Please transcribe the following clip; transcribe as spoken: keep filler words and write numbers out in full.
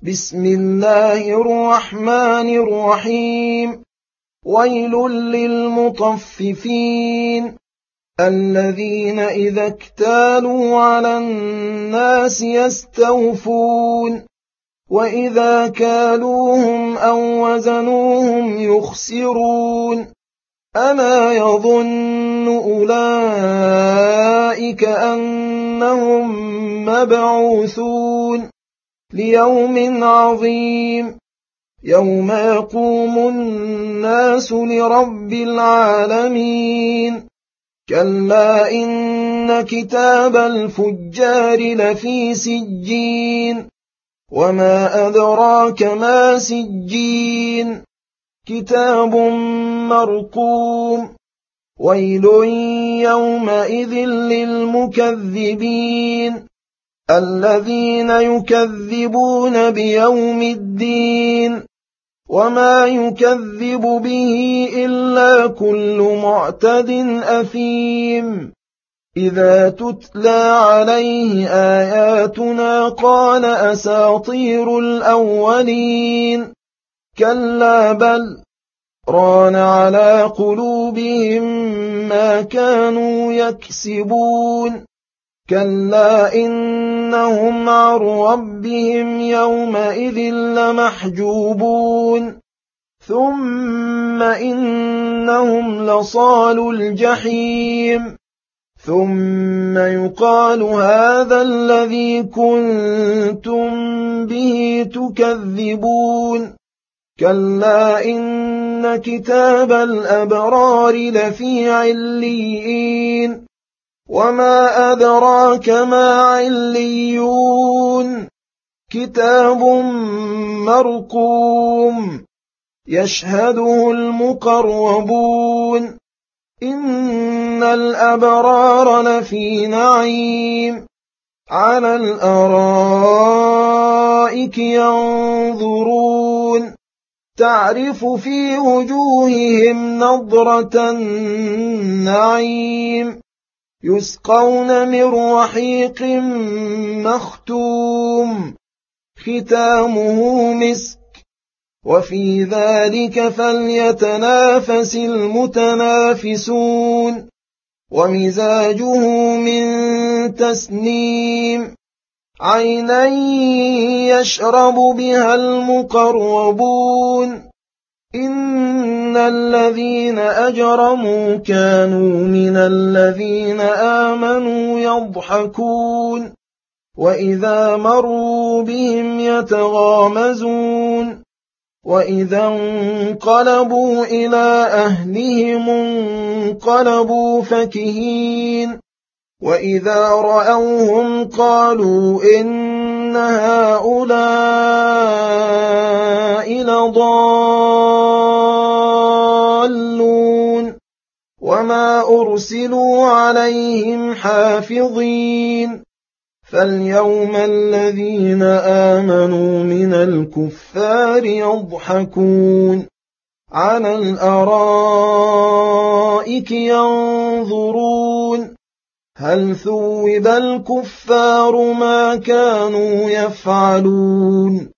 بسم الله الرحمن الرحيم. ويل للمطففين الذين إذا اكتالوا على الناس يستوفون وإذا كالوهم أو وزنوهم يخسرون ألا يظن أولئك أنهم مبعوثون ليوم عظيم يوم يقوم الناس لرب العالمين. كلا إن كتاب الفجار لفي سجين وما أدراك ما سجين كتاب مرقوم. ويل يومئذ للمكذبين الذين يكذبون بيوم الدين وما يكذب به إلا كل معتد أثيم. إذا تتلى عليه آياتنا قال أساطير الأولين كلا بل ران على قلوبهم ما كانوا يكسبون. كلا إنهم عن ربهم يومئذ لمحجوبون ثم إنهم لصالوا الجحيم ثم يقال هذا الذي كنتم به تكذبون. كلا إن كتاب الأبرار لفي عليين وما أدراك ما عليون كتاب مرقوم يشهده المقربون. إن الأبرار لفي نعيم على الأرائك ينظرون تعرف في وجوههم نضرة النعيم يسقون من رحيق مختوم ختامه مسك وفي ذلك فليتنافس المتنافسون. ومزاجه من تسنيم عينا يشرب بها المقربون. إن الذين أجرموا كانوا من الذين آمنوا يضحكون وإذا مروا بهم يتغامزون وإذا انقلبوا إلى أهلهم انقلبوا فكهين وإذا رأوهم قالوا إن هؤلاء لضالون وما أرسلوا عليهم حافظين. فاليوم الذين آمنوا من الكفار يضحكون على الأرائك ينظرون هل ثوب الكفار ما كانوا يفعلون.